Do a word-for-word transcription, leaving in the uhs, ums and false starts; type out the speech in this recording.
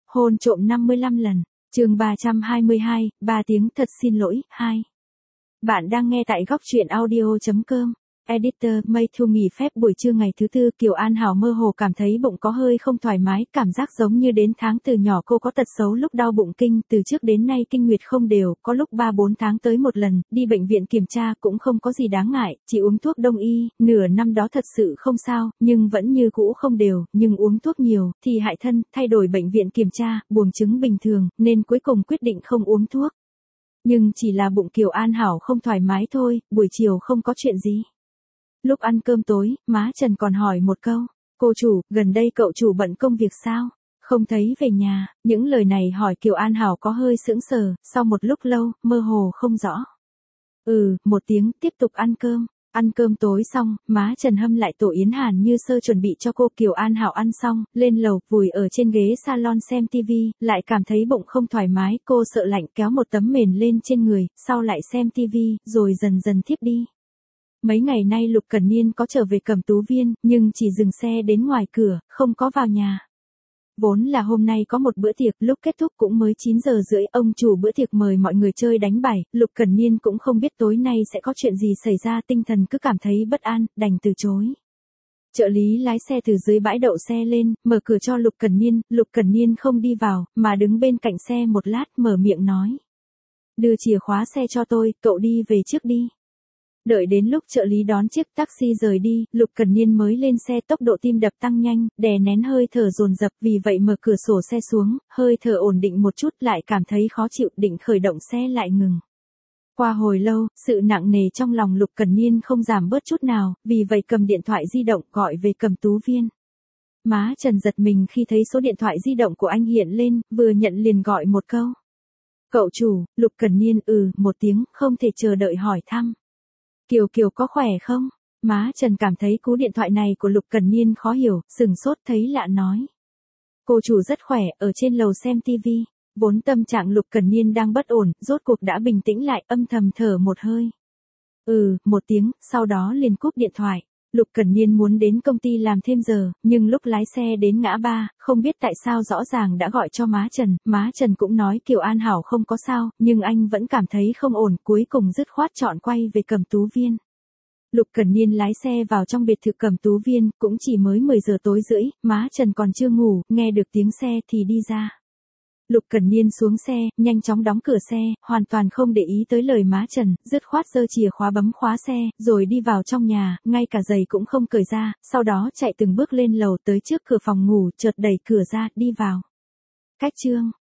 Hôn trộm năm mươi lăm lần. Chương ba trăm hai mươi hai, ba tiếng thật xin lỗi, hai. Bạn đang nghe tại góc truyện audio chấm com. Editor, Mây Thu nghỉ phép buổi trưa ngày thứ tư, Kiều An Hảo mơ hồ cảm thấy bụng có hơi không thoải mái, cảm giác giống như đến tháng từ nhỏ cô có tật xấu lúc đau bụng kinh, từ trước đến nay kinh nguyệt không đều, có lúc ba bốn tháng tới một lần, đi bệnh viện kiểm tra cũng không có gì đáng ngại, chỉ uống thuốc đông y, nửa năm đó thật sự không sao, nhưng vẫn như cũ không đều, nhưng uống thuốc nhiều, thì hại thân, thay đổi bệnh viện kiểm tra, buồng trứng bình thường, nên cuối cùng quyết định không uống thuốc. Nhưng chỉ là bụng Kiều An Hảo không thoải mái thôi, buổi chiều không có chuyện gì. Lúc ăn cơm tối, má Trần còn hỏi một câu, cô chủ, gần đây cậu chủ bận công việc sao? Không thấy về nhà, những lời này hỏi Kiều An Hảo có hơi sững sờ, sau một lúc lâu, mơ hồ không rõ. Ừ, một tiếng, tiếp tục ăn cơm. Ăn cơm tối xong, má Trần hâm lại tổ yến hàn như sơ chuẩn bị cho cô. Kiều An Hảo ăn xong, lên lầu, vùi ở trên ghế salon xem tivi, lại cảm thấy bụng không thoải mái, cô sợ lạnh kéo một tấm mền lên trên người, sau lại xem tivi, rồi dần dần thiếp đi. Mấy ngày nay Lục Cẩn Niên có trở về Cẩm Tú Viên, nhưng chỉ dừng xe đến ngoài cửa, không có vào nhà. Vốn là hôm nay có một bữa tiệc, lúc kết thúc cũng mới chín giờ rưỡi, ông chủ bữa tiệc mời mọi người chơi đánh bài, Lục Cẩn Niên cũng không biết tối nay sẽ có chuyện gì xảy ra, tinh thần cứ cảm thấy bất an, đành từ chối. Trợ lý lái xe từ dưới bãi đậu xe lên, mở cửa cho Lục Cẩn Niên, Lục Cẩn Niên không đi vào, mà đứng bên cạnh xe một lát, mở miệng nói. Đưa chìa khóa xe cho tôi, cậu đi về trước đi. Đợi đến lúc trợ lý đón chiếc taxi rời đi, Lục Cẩn Niên mới lên xe, tốc độ tim đập tăng nhanh, đè nén hơi thở dồn dập, vì vậy mở cửa sổ xe xuống, hơi thở ổn định một chút, lại cảm thấy khó chịu, định khởi động xe lại ngừng. Qua hồi lâu, sự nặng nề trong lòng Lục Cẩn Niên không giảm bớt chút nào, vì vậy cầm điện thoại di động gọi về Cẩm Tú Viên. Má Trần giật mình khi thấy số điện thoại di động của anh hiện lên, vừa nhận liền gọi một câu. Cậu chủ, Lục Cẩn Niên ừ, một tiếng, không thể chờ đợi hỏi thăm. Kiều Kiều có khỏe không? Má Trần cảm thấy cú điện thoại này của Lục Cẩn Niên khó hiểu, sừng sốt thấy lạ nói. Cô chủ rất khỏe, ở trên lầu xem tivi. Vốn tâm trạng Lục Cẩn Niên đang bất ổn, rốt cuộc đã bình tĩnh lại, âm thầm thở một hơi. Ừ, một tiếng, sau đó liền cúp điện thoại. Lục Cẩn Niên muốn đến công ty làm thêm giờ, nhưng lúc lái xe đến ngã ba, không biết tại sao rõ ràng đã gọi cho má Trần, má Trần cũng nói Kiều An Hảo không có sao, nhưng anh vẫn cảm thấy không ổn, cuối cùng dứt khoát chọn quay về Cẩm Tú Viên. Lục Cẩn Niên lái xe vào trong biệt thự Cẩm Tú Viên, cũng chỉ mới mười giờ tối rưỡi, má Trần còn chưa ngủ, nghe được tiếng xe thì đi ra. Lục Cẩn Niên xuống xe, nhanh chóng đóng cửa xe, hoàn toàn không để ý tới lời má Trần, dứt khoát giơ chìa khóa bấm khóa xe, rồi đi vào trong nhà, ngay cả giày cũng không cởi ra, sau đó chạy từng bước lên lầu tới trước cửa phòng ngủ, chợt đẩy cửa ra, đi vào. Cách chương